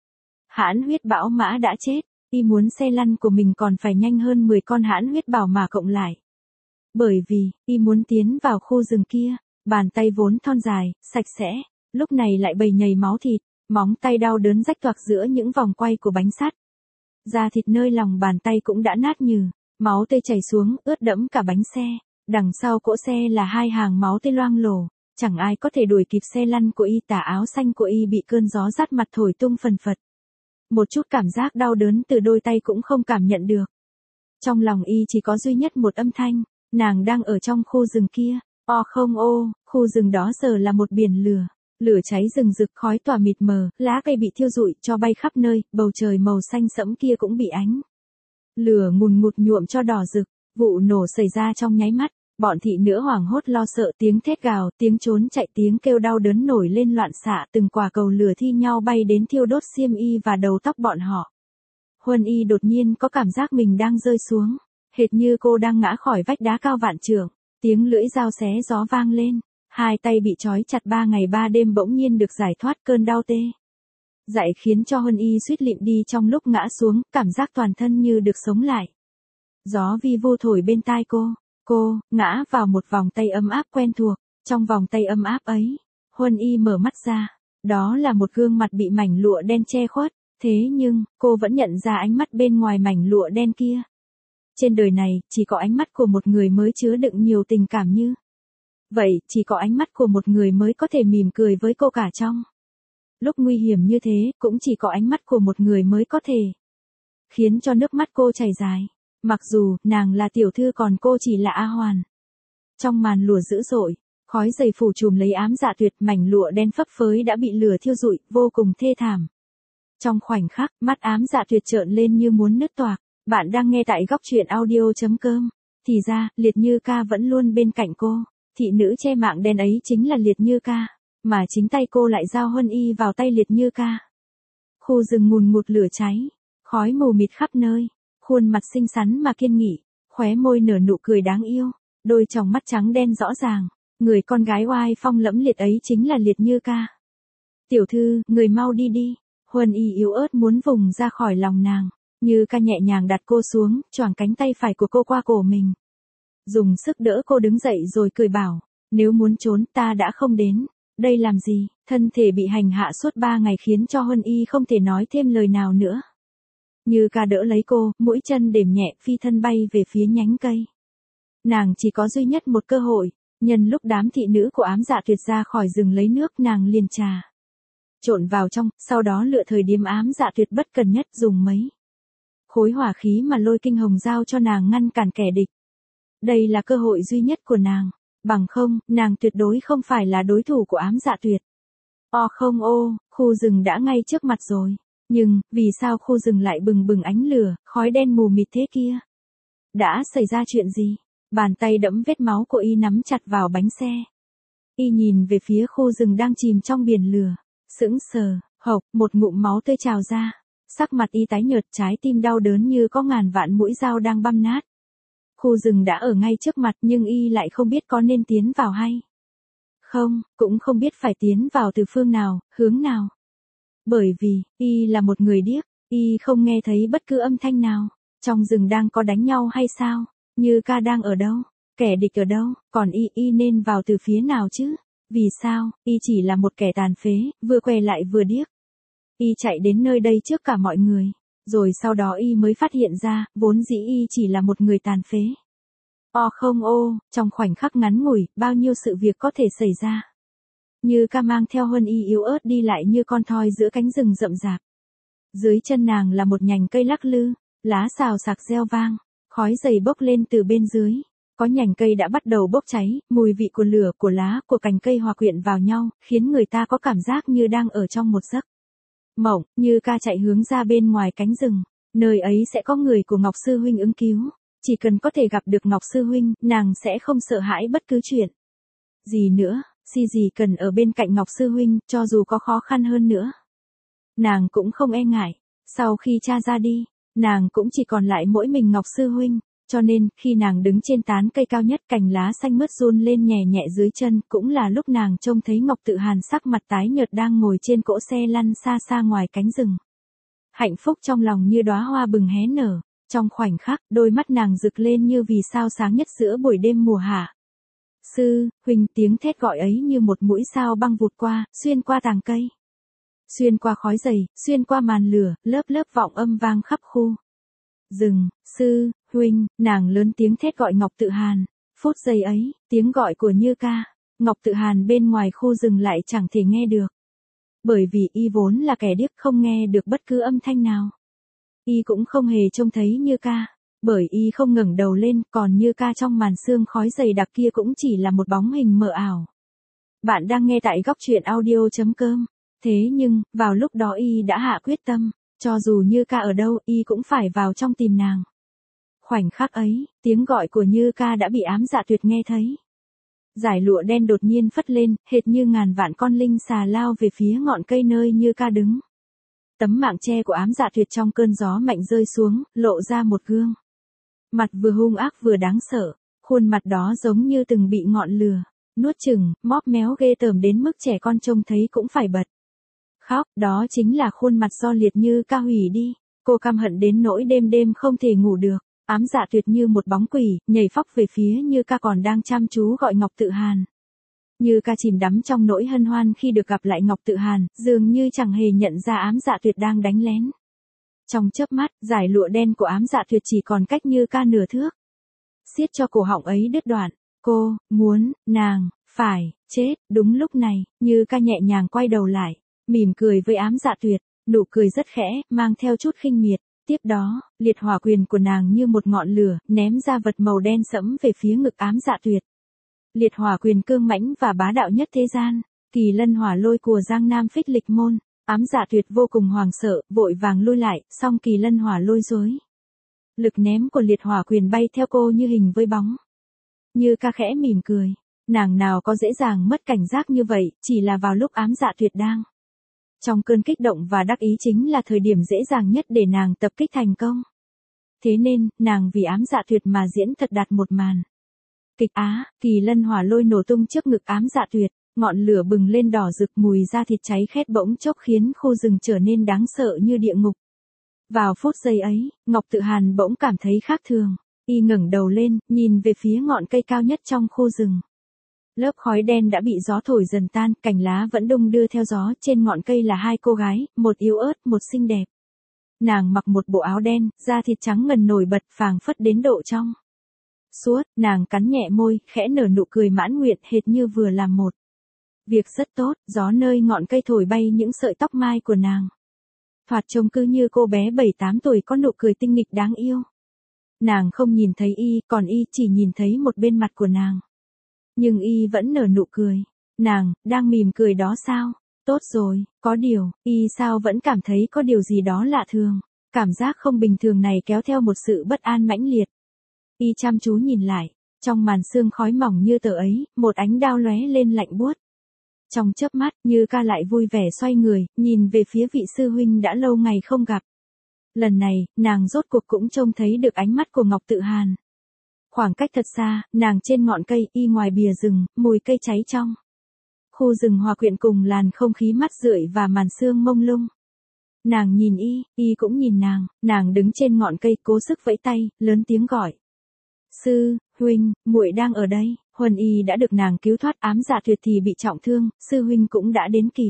Hãn huyết bảo mã đã chết, y muốn xe lăn của mình còn phải nhanh hơn 10 con hãn huyết bảo mã cộng lại. Bởi vì, y muốn tiến vào khu rừng kia, bàn tay vốn thon dài, sạch sẽ, lúc này lại bầy nhầy máu thịt, móng tay đau đớn rách toạc giữa những vòng quay của bánh sắt. Da thịt nơi lòng bàn tay cũng đã nát nhừ, máu tươi chảy xuống, ướt đẫm cả bánh xe. Đằng sau cỗ xe là hai hàng máu tươi loang lổ, chẳng ai có thể đuổi kịp xe lăn của y. Tà áo xanh của y bị cơn gió rát mặt thổi tung phần phật. Một chút cảm giác đau đớn từ đôi tay cũng không cảm nhận được. Trong lòng y chỉ có duy nhất một âm thanh, nàng đang ở trong khu rừng kia. Không ô, khu rừng đó giờ là một biển lửa. Lửa cháy rừng rực, khói tỏa mịt mờ, lá cây bị thiêu rụi, cho bay khắp nơi, bầu trời màu xanh sẫm kia cũng bị ánh lửa ngùn ngụt nhuộm cho đỏ rực. Vụ nổ xảy ra trong nháy mắt, bọn thị nữ hoảng hốt lo sợ, tiếng thét gào, tiếng trốn chạy, tiếng kêu đau đớn nổi lên loạn xạ, từng quả cầu lửa thi nhau bay đến thiêu đốt xiêm y và đầu tóc bọn họ. Huân Y đột nhiên có cảm giác mình đang rơi xuống, hệt như cô đang ngã khỏi vách đá cao vạn trượng. Tiếng lưỡi dao xé gió vang lên, hai tay bị trói chặt 3 ngày 3 đêm bỗng nhiên được giải thoát cơn đau tê dại khiến cho Huân Y suýt lịm đi trong lúc ngã xuống, cảm giác toàn thân như được sống lại. Gió vi vu thổi bên tai cô ngã vào một vòng tay ấm áp quen thuộc. Trong vòng tay ấm áp ấy, Huân Y mở mắt ra, đó là một gương mặt bị mảnh lụa đen che khuất, thế nhưng, cô vẫn nhận ra ánh mắt bên ngoài mảnh lụa đen kia. Trên đời này, chỉ có ánh mắt của một người mới chứa đựng nhiều tình cảm như vậy, chỉ có ánh mắt của một người mới có thể mỉm cười với cô cả trong lúc nguy hiểm như thế, cũng chỉ có ánh mắt của một người mới có thể khiến cho nước mắt cô chảy dài. Mặc dù, nàng là tiểu thư còn cô chỉ là A Hoàn. Trong màn lụa dữ dội, khói dày phủ trùm lấy Ám Dạ Tuyệt, mảnh lụa đen phấp phới đã bị lửa thiêu rụi, vô cùng thê thảm. Trong khoảnh khắc, mắt Ám Dạ Tuyệt trợn lên như muốn nứt toạc. Bạn đang nghe tại góc truyện audio.com. Thì ra, Liệt Như Ca vẫn luôn bên cạnh cô. Thị nữ che mạng đen ấy chính là Liệt Như Ca, mà chính tay cô lại giao Huân Y vào tay Liệt Như Ca. Khu rừng ngùn ngụt lửa cháy, khói mù mịt khắp nơi. Khuôn mặt xinh xắn mà kiên nghị, khóe môi nở nụ cười đáng yêu, đôi tròng mắt trắng đen rõ ràng, người con gái oai phong lẫm liệt ấy chính là Liệt Như Ca. Tiểu thư, người mau đi đi. Huân Y yếu ớt muốn vùng ra khỏi lòng nàng. Như ca nhẹ nhàng đặt cô xuống, choàng cánh tay phải của cô qua cổ mình. Dùng sức đỡ cô đứng dậy rồi cười bảo, nếu muốn trốn ta đã không đến. Đây làm gì, thân thể bị hành hạ suốt 3 ngày khiến cho Huân Y không thể nói thêm lời nào nữa. Như ca đỡ lấy cô, mũi chân đềm nhẹ phi thân bay về phía nhánh cây. Nàng chỉ có duy nhất một cơ hội, nhân lúc đám thị nữ của ám dạ tuyệt ra khỏi rừng lấy nước nàng liền trà trộn vào trong, sau đó lựa thời điểm ám dạ tuyệt bất cần nhất dùng mấy khối hỏa khí mà Lôi Kinh Hồng giao cho nàng ngăn cản kẻ địch. Đây là cơ hội duy nhất của nàng, bằng không, nàng tuyệt đối không phải là đối thủ của ám dạ tuyệt. Không khu rừng đã ngay trước mặt rồi. Nhưng, vì sao khu rừng lại bừng bừng ánh lửa, khói đen mù mịt thế kia? Đã xảy ra chuyện gì? Bàn tay đẫm vết máu của y nắm chặt vào bánh xe. Y nhìn về phía khu rừng đang chìm trong biển lửa. Sững sờ, hộc, một ngụm máu tươi trào ra. Sắc mặt y tái nhợt, trái tim đau đớn như có ngàn vạn mũi dao đang băm nát. Khu rừng đã ở ngay trước mặt nhưng y lại không biết có nên tiến vào hay không, cũng không biết phải tiến vào từ phương nào, hướng nào. Bởi vì, y là một người điếc, y không nghe thấy bất cứ âm thanh nào. Trong rừng đang có đánh nhau hay sao? Như ca đang ở đâu? Kẻ địch ở đâu? Còn y nên vào từ phía nào chứ? Vì sao? Y chỉ là một kẻ tàn phế, vừa què lại vừa điếc. Y chạy đến nơi đây trước cả mọi người. Rồi sau đó y mới phát hiện ra, vốn dĩ y chỉ là một người tàn phế. Trong khoảnh khắc ngắn ngủi, bao nhiêu sự việc có thể xảy ra. Như ca mang theo Huân Y yếu ớt đi lại như con thoi giữa cánh rừng rậm rạp. Dưới chân nàng là một nhành cây lắc lư, lá xào xạc reo vang, khói dày bốc lên từ bên dưới. Có nhành cây đã bắt đầu bốc cháy, mùi vị của lửa, của lá, của cành cây hòa quyện vào nhau, khiến người ta có cảm giác như đang ở trong một giấc mộng. Như ca chạy hướng ra bên ngoài cánh rừng, nơi ấy sẽ có người của Ngọc Sư Huynh ứng cứu. Chỉ cần có thể gặp được Ngọc Sư Huynh, nàng sẽ không sợ hãi bất cứ chuyện gì nữa. Gì cần ở bên cạnh Ngọc Sư Huynh, cho dù có khó khăn hơn nữa. Nàng cũng không e ngại. Sau khi cha ra đi, nàng cũng chỉ còn lại mỗi mình Ngọc Sư Huynh. Cho nên, khi nàng đứng trên tán cây cao nhất, cành lá xanh mướt run lên nhẹ nhẹ dưới chân, cũng là lúc nàng trông thấy Ngọc Tự Hàn sắc mặt tái nhợt đang ngồi trên cỗ xe lăn xa xa ngoài cánh rừng. Hạnh phúc trong lòng như đóa hoa bừng hé nở. Trong khoảnh khắc, đôi mắt nàng rực lên như vì sao sáng nhất giữa buổi đêm mùa hạ. Sư huynh, tiếng thét gọi ấy như một mũi sao băng vụt qua, xuyên qua tàng cây. Xuyên qua khói dày, xuyên qua màn lửa, lớp lớp vọng âm vang khắp khu rừng. Sư huynh, nàng lớn tiếng thét gọi Ngọc Tự Hàn. Phút giây ấy, tiếng gọi của Như ca, Ngọc Tự Hàn bên ngoài khu rừng lại chẳng thể nghe được. Bởi vì y vốn là kẻ điếc không nghe được bất cứ âm thanh nào. Y cũng không hề trông thấy Như ca. Bởi y không ngẩng đầu lên, còn Như ca trong màn sương khói dày đặc kia cũng chỉ là một bóng hình mờ ảo. Bạn đang nghe tại góc truyện audio.com. Thế nhưng, vào lúc đó y đã hạ quyết tâm, cho dù Như ca ở đâu, y cũng phải vào trong tìm nàng. Khoảnh khắc ấy, tiếng gọi của Như ca đã bị ám dạ tuyệt nghe thấy. Dải lụa đen đột nhiên phất lên, hệt như ngàn vạn con linh xà lao về phía ngọn cây nơi Như ca đứng. Tấm mạng che của ám dạ tuyệt trong cơn gió mạnh rơi xuống, lộ ra một gương mặt vừa hung ác vừa đáng sợ. Khuôn mặt đó giống như từng bị ngọn lửa nuốt chửng, móp méo ghê tởm đến mức trẻ con trông thấy cũng phải bật khóc. Đó chính là khuôn mặt do Liệt Như ca hủy đi. Cô căm hận đến nỗi đêm đêm không thể ngủ được. Ám dạ tuyệt như một bóng quỷ, nhảy phóc về phía Như ca còn đang chăm chú gọi Ngọc Tự Hàn. Như ca chìm đắm trong nỗi hân hoan khi được gặp lại Ngọc Tự Hàn, dường như chẳng hề nhận ra ám dạ tuyệt đang đánh lén. Trong chớp mắt, dải lụa đen của ám dạ tuyệt chỉ còn cách Như ca nửa thước. Siết cho cổ họng ấy đứt đoạn. Cô muốn nàng phải chết. Đúng lúc này, Như ca nhẹ nhàng quay đầu lại, mỉm cười với ám dạ tuyệt, nụ cười rất khẽ, mang theo chút khinh miệt. Tiếp đó, liệt hỏa quyền của nàng như một ngọn lửa, ném ra vật màu đen sẫm về phía ngực ám dạ tuyệt. Liệt hỏa quyền cương mãnh và bá đạo nhất thế gian, Kỳ Lân Hỏa Lôi của Giang Nam Phích Lịch Môn. Ám dạ tuyệt vô cùng hoàng sợ, vội vàng lui lại, song Kỳ Lân Hỏa Lôi rối. Lực ném của liệt hỏa quyền bay theo cô như hình với bóng. Như ca khẽ mỉm cười. Nàng nào có dễ dàng mất cảnh giác như vậy, chỉ là vào lúc ám dạ tuyệt đang trong cơn kích động và đắc ý chính là thời điểm dễ dàng nhất để nàng tập kích thành công. Thế nên, nàng vì ám dạ tuyệt mà diễn thật đạt một màn kịch Kỳ Lân Hỏa Lôi nổ tung trước ngực ám dạ tuyệt. Ngọn lửa bừng lên đỏ rực, mùi da thịt cháy khét bỗng chốc khiến khu rừng trở nên đáng sợ như địa ngục. Vào phút giây ấy, Ngọc Tự Hàn bỗng cảm thấy khác thường. Y ngẩng đầu lên, nhìn về phía ngọn cây cao nhất trong khu rừng. Lớp khói đen đã bị gió thổi dần tan, cành lá vẫn đung đưa theo gió, trên ngọn cây là hai cô gái, một yếu ớt, một xinh đẹp. Nàng mặc một bộ áo đen, da thịt trắng ngần nổi bật, phảng phất đến độ trong suốt, nàng cắn nhẹ môi, khẽ nở nụ cười mãn nguyện, hệt như vừa làm một việc rất tốt. Gió nơi ngọn cây thổi bay những sợi tóc mai của nàng. Thoạt trông cứ như cô bé 7-8 tuổi có nụ cười tinh nghịch đáng yêu. Nàng không nhìn thấy y, còn y chỉ nhìn thấy một bên mặt của nàng. Nhưng y vẫn nở nụ cười. Nàng, đang mỉm cười đó sao? Tốt rồi, có điều, y sao vẫn cảm thấy có điều gì đó lạ thường. Cảm giác không bình thường này kéo theo một sự bất an mãnh liệt. Y chăm chú nhìn lại, trong màn sương khói mỏng như tờ ấy, một ánh đao lóe lên lạnh buốt. Trong chớp mắt, Như Ca lại vui vẻ xoay người, nhìn về phía vị sư huynh đã lâu ngày không gặp. Lần này, nàng rốt cuộc cũng trông thấy được ánh mắt của Ngọc Tự Hàn. Khoảng cách thật xa, nàng trên ngọn cây, y ngoài bìa rừng, mùi cây cháy trong khu rừng hòa quyện cùng làn không khí mát rượi và màn sương mông lung. Nàng nhìn y cũng nhìn nàng đứng trên ngọn cây cố sức vẫy tay, lớn tiếng gọi. Sư huynh, muội đang ở đây. Huân Y đã được nàng cứu thoát, Ám Dạ Tuyệt thì bị trọng thương, sư huynh cũng đã đến kịp.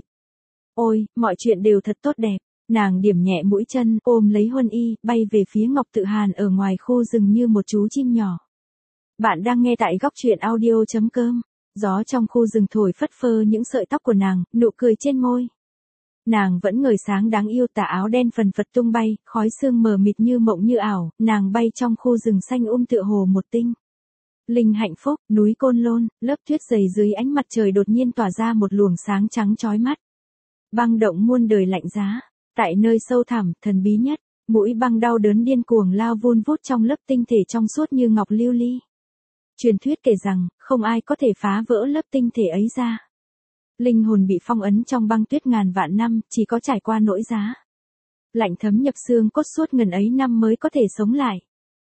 Ôi, mọi chuyện đều thật tốt đẹp. Nàng điểm nhẹ mũi chân, ôm lấy Huân Y, bay về phía Ngọc Tự Hàn ở ngoài khu rừng như một chú chim nhỏ. Bạn đang nghe tại góc truyện audio.com. Gió trong khu rừng thổi phất phơ những sợi tóc của nàng, nụ cười trên môi. Nàng vẫn ngời sáng đáng yêu, tà áo đen phần phật tung bay, khói sương mờ mịt như mộng như ảo, nàng bay trong khu rừng xanh tựa hồ một tinh linh hạnh phúc. Núi Côn Lôn, lớp tuyết dày dưới ánh mặt trời đột nhiên tỏa ra một luồng sáng trắng chói mắt. Băng động muôn đời lạnh giá. Tại nơi sâu thẳm, thần bí nhất, mũi băng đau đớn điên cuồng lao vun vút trong lớp tinh thể trong suốt như ngọc lưu ly. Truyền thuyết kể rằng, không ai có thể phá vỡ lớp tinh thể ấy ra. Linh hồn bị phong ấn trong băng tuyết ngàn vạn năm, chỉ có trải qua nỗi giá lạnh thấm nhập xương cốt suốt ngần ấy năm mới có thể sống lại.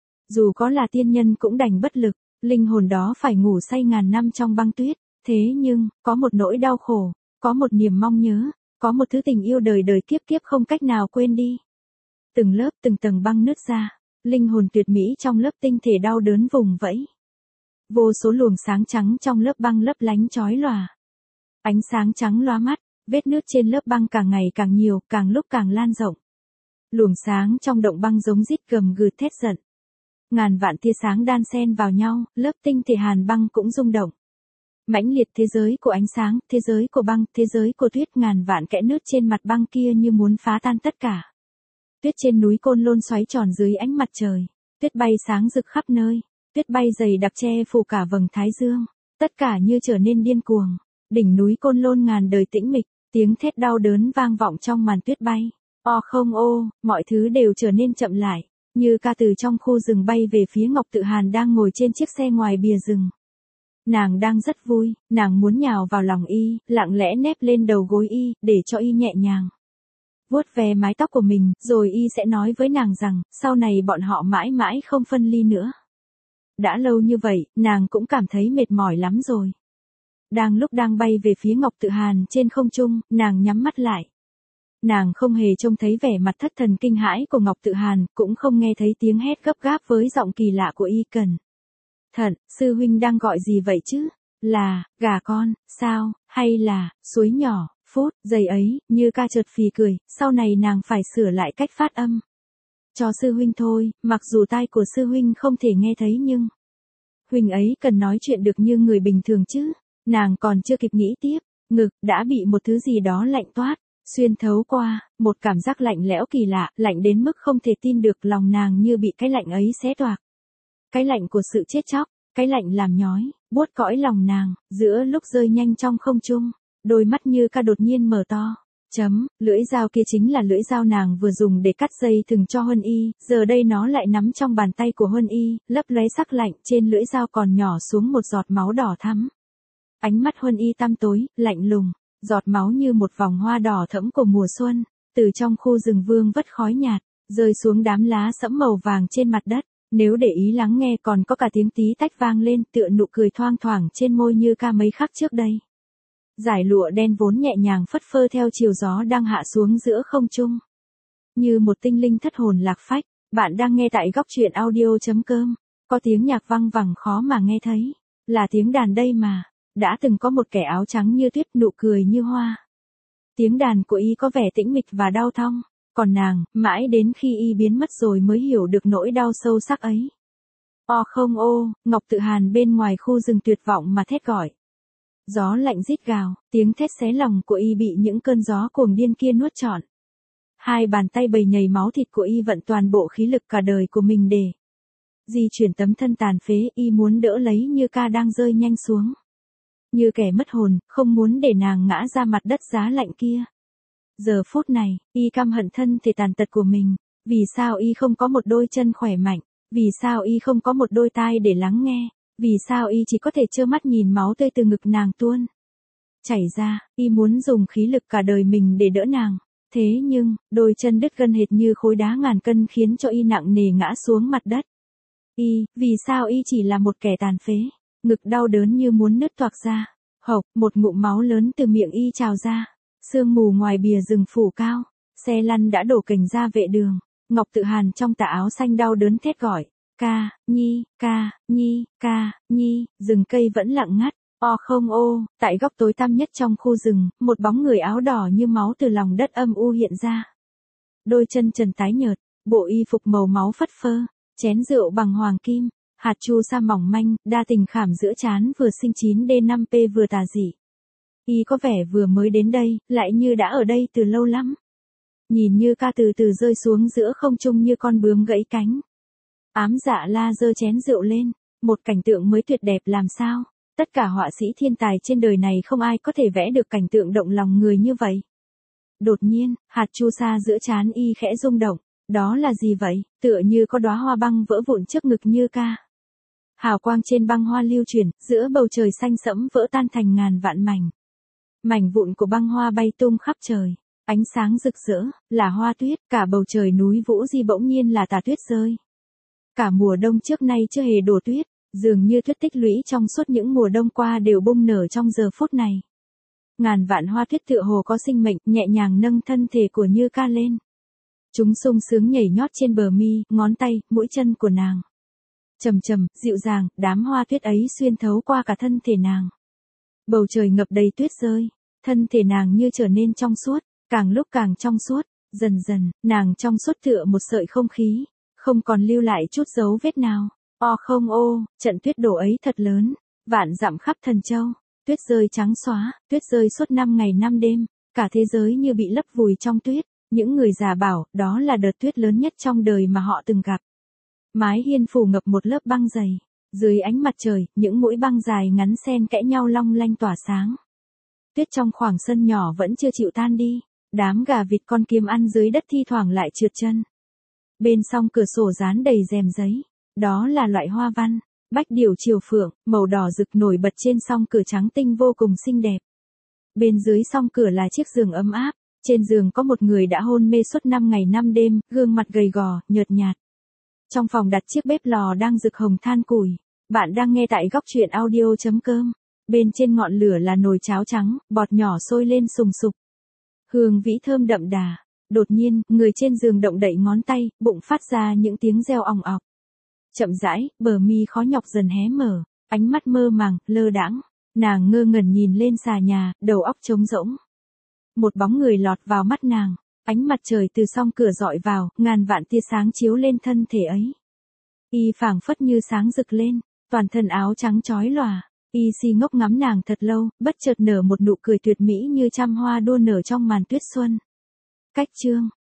Dù có là tiên nhân cũng đành bất lực, linh hồn đó phải ngủ say ngàn năm trong băng tuyết. Thế nhưng, có một nỗi đau khổ, có một niềm mong nhớ, có một thứ tình yêu đời đời kiếp kiếp không cách nào quên đi. Từng lớp từng tầng băng nứt ra, linh hồn tuyệt mỹ trong lớp tinh thể đau đớn vùng vẫy. Vô số luồng sáng trắng trong lớp băng lấp lánh chói lòa. Ánh sáng trắng loa mắt, vết nứt trên lớp băng càng ngày càng nhiều, càng lúc càng lan rộng. Luồng sáng trong động băng giống rít gầm gừ thét giận. Ngàn vạn tia sáng đan xen vào nhau, lớp tinh thể hàn băng cũng rung động. Mãnh liệt thế giới của ánh sáng, thế giới của băng, thế giới của tuyết, ngàn vạn kẽ nứt trên mặt băng kia như muốn phá tan tất cả. Tuyết trên núi Côn Lôn xoáy tròn dưới ánh mặt trời, tuyết bay sáng rực khắp nơi, tuyết bay dày đặc che phủ cả vầng thái dương, tất cả như trở nên điên cuồng. Đỉnh núi Côn Lôn ngàn đời tĩnh mịch, tiếng thét đau đớn vang vọng trong màn tuyết bay. Không mọi thứ đều trở nên chậm lại. Như Ca từ trong khu rừng bay về phía Ngọc Tự Hàn đang ngồi trên chiếc xe ngoài bìa rừng. Nàng đang rất vui, nàng muốn nhào vào lòng y, lặng lẽ nép lên đầu gối y, để cho y nhẹ nhàng vuốt ve mái tóc của mình, rồi y sẽ nói với nàng rằng, sau này bọn họ mãi mãi không phân ly nữa. Đã lâu như vậy, nàng cũng cảm thấy mệt mỏi lắm rồi. Lúc đang bay về phía Ngọc Tự Hàn trên không trung, nàng nhắm mắt lại. Nàng không hề trông thấy vẻ mặt thất thần kinh hãi của Ngọc Tự Hàn, cũng không nghe thấy tiếng hét gấp gáp với giọng kỳ lạ của y. Cẩn thận, sư huynh đang gọi gì vậy chứ? Là, gà con, sao, hay là, suối nhỏ, phút, giây ấy, Như Ca chợt phì cười, sau này nàng phải sửa lại cách phát âm. Cho sư huynh thôi, mặc dù tai của sư huynh không thể nghe thấy nhưng huynh ấy cần nói chuyện được như người bình thường chứ. Nàng còn chưa kịp nghĩ tiếp, ngực đã bị một thứ gì đó lạnh toát xuyên thấu qua, một cảm giác lạnh lẽo kỳ lạ, lạnh đến mức không thể tin được, lòng nàng như bị cái lạnh ấy xé toạc. Cái lạnh của sự chết chóc, cái lạnh làm nhói, buốt cõi lòng nàng. Giữa lúc rơi nhanh trong không trung, đôi mắt Như Ca đột nhiên mở to. Lưỡi dao kia chính là lưỡi dao nàng vừa dùng để cắt dây thừng cho Huân Y, giờ đây nó lại nắm trong bàn tay của Huân Y, lấp lóe sắc lạnh, trên lưỡi dao còn nhỏ xuống một giọt máu đỏ thắm. Ánh mắt Huân Y tăm tối, lạnh lùng, giọt máu như một vòng hoa đỏ thẫm của mùa xuân, từ trong khu rừng vương vất khói nhạt, rơi xuống đám lá sẫm màu vàng trên mặt đất. Nếu để ý lắng nghe còn có cả tiếng tí tách vang lên, tựa nụ cười thoang thoảng trên môi Như Ca mấy khắc trước đây. Dải lụa đen vốn nhẹ nhàng phất phơ theo chiều gió đang hạ xuống giữa không trung. Như một tinh linh thất hồn lạc phách, bạn đang nghe tại góc truyện audio.com. Có tiếng nhạc vang vẳng khó mà nghe thấy. Là tiếng đàn đây mà. Đã từng có một kẻ áo trắng như tuyết, nụ cười như hoa. Tiếng đàn của y có vẻ tĩnh mịch và đau thong. Còn nàng, mãi đến khi y biến mất rồi mới hiểu được nỗi đau sâu sắc ấy. O không ô, Ngọc Tự Hàn bên ngoài khu rừng tuyệt vọng mà thét gọi. Gió lạnh rít gào, tiếng thét xé lòng của y bị những cơn gió cuồng điên kia nuốt trọn. Hai bàn tay bầy nhầy máu thịt của y vận toàn bộ khí lực cả đời của mình để di chuyển tấm thân tàn phế. Y muốn đỡ lấy Như Ca đang rơi nhanh xuống. Như kẻ mất hồn, không muốn để nàng ngã ra mặt đất giá lạnh kia. Giờ phút này, y căm hận thân thể tàn tật của mình. Vì sao y không có một đôi chân khỏe mạnh? Vì sao y không có một đôi tai để lắng nghe? Vì sao y chỉ có thể trơ mắt nhìn máu tươi từ ngực nàng tuôn chảy ra? Y muốn dùng khí lực cả đời mình để đỡ nàng. Thế nhưng, đôi chân đứt gân hệt như khối đá ngàn cân khiến cho y nặng nề ngã xuống mặt đất. Vì sao y chỉ là một kẻ tàn phế? Ngực đau đớn như muốn nứt toạc ra. Hộc, một ngụm máu lớn từ miệng y trào ra. Sương mù ngoài bìa rừng phủ cao. Xe lăn đã đổ cành ra vệ đường. Ngọc Tự Hàn trong tà áo xanh đau đớn thét gọi. Ca, Nhi, ca, Nhi, ca, Nhi. Rừng cây vẫn lặng ngắt. O không ô, tại góc tối tăm nhất trong khu rừng, một bóng người áo đỏ như máu từ lòng đất âm u hiện ra. Đôi chân trần tái nhợt, bộ y phục màu máu phất phơ, chén rượu bằng hoàng kim, hạt chu sa mỏng manh, đa tình khảm giữa trán vừa sinh 9D5P vừa tà dị. Y có vẻ vừa mới đến đây, lại như đã ở đây từ lâu lắm. Nhìn Như Ca từ từ rơi xuống giữa không trung như con bướm gãy cánh. Ám Dạ La giơ chén rượu lên, một cảnh tượng mới tuyệt đẹp làm sao. Tất cả họa sĩ thiên tài trên đời này không ai có thể vẽ được cảnh tượng động lòng người như vậy. Đột nhiên, hạt chu sa giữa trán y khẽ rung động. Đó là gì vậy? Tựa như có đóa hoa băng vỡ vụn trước ngực Như Ca. Hào quang trên băng hoa lưu chuyển, giữa bầu trời xanh sẫm vỡ tan thành ngàn vạn mảnh. Mảnh vụn của băng hoa bay tung khắp trời. Ánh sáng rực rỡ, là hoa tuyết, cả bầu trời núi Vũ Di bỗng nhiên là tà tuyết rơi. Cả mùa đông trước nay chưa hề đổ tuyết, dường như tuyết tích lũy trong suốt những mùa đông qua đều bung nở trong giờ phút này. Ngàn vạn hoa tuyết tựa hồ có sinh mệnh, nhẹ nhàng nâng thân thể của Như Ca lên. Chúng sung sướng nhảy nhót trên bờ mi, ngón tay, mũi chân của nàng. Trầm trầm, dịu dàng, đám hoa tuyết ấy xuyên thấu qua cả thân thể nàng. Bầu trời ngập đầy tuyết rơi, thân thể nàng như trở nên trong suốt, càng lúc càng trong suốt, dần dần, nàng trong suốt tựa một sợi không khí, không còn lưu lại chút dấu vết nào. O không ô, trận tuyết đổ ấy thật lớn, vạn dặm khắp Thần Châu, tuyết rơi trắng xóa, tuyết rơi suốt 5 ngày 5 đêm, cả thế giới như bị lấp vùi trong tuyết. Những người già bảo, đó là đợt tuyết lớn nhất trong đời mà họ từng gặp. Mái hiên phủ ngập một lớp băng dày, dưới ánh mặt trời, những mũi băng dài ngắn xen kẽ nhau long lanh tỏa sáng. Tuyết trong khoảng sân nhỏ vẫn chưa chịu tan đi, đám gà vịt con kiếm ăn dưới đất thi thoảng lại trượt chân. Bên song cửa sổ dán đầy rèm giấy, đó là loại hoa văn, bách điểu triều phượng, màu đỏ rực nổi bật trên song cửa trắng tinh vô cùng xinh đẹp. Bên dưới song cửa là chiếc giường ấm áp, trên giường có một người đã hôn mê suốt 5 ngày 5 đêm, gương mặt gầy gò, nhợt nhạt. Trong phòng đặt chiếc bếp lò đang rực hồng than củi. Bạn đang nghe tại góc truyện audio.com. Bên trên ngọn lửa là nồi cháo trắng, bọt nhỏ sôi lên sùng sục. Hương vĩ thơm đậm đà. Đột nhiên, người trên giường động đậy ngón tay, bụng phát ra những tiếng reo òng ọc. Chậm rãi, bờ mi khó nhọc dần hé mở, ánh mắt mơ màng, lơ đãng. Nàng ngơ ngẩn nhìn lên xà nhà, đầu óc trống rỗng. Một bóng người lọt vào mắt nàng, ánh mặt trời từ song cửa dọi vào, ngàn vạn tia sáng chiếu lên thân thể ấy. Y phảng phất như sáng rực lên, toàn thân áo trắng chói lòa. Y si ngốc ngắm nàng thật lâu, bất chợt nở một nụ cười tuyệt mỹ như trăm hoa đua nở trong màn tuyết xuân. Cách chương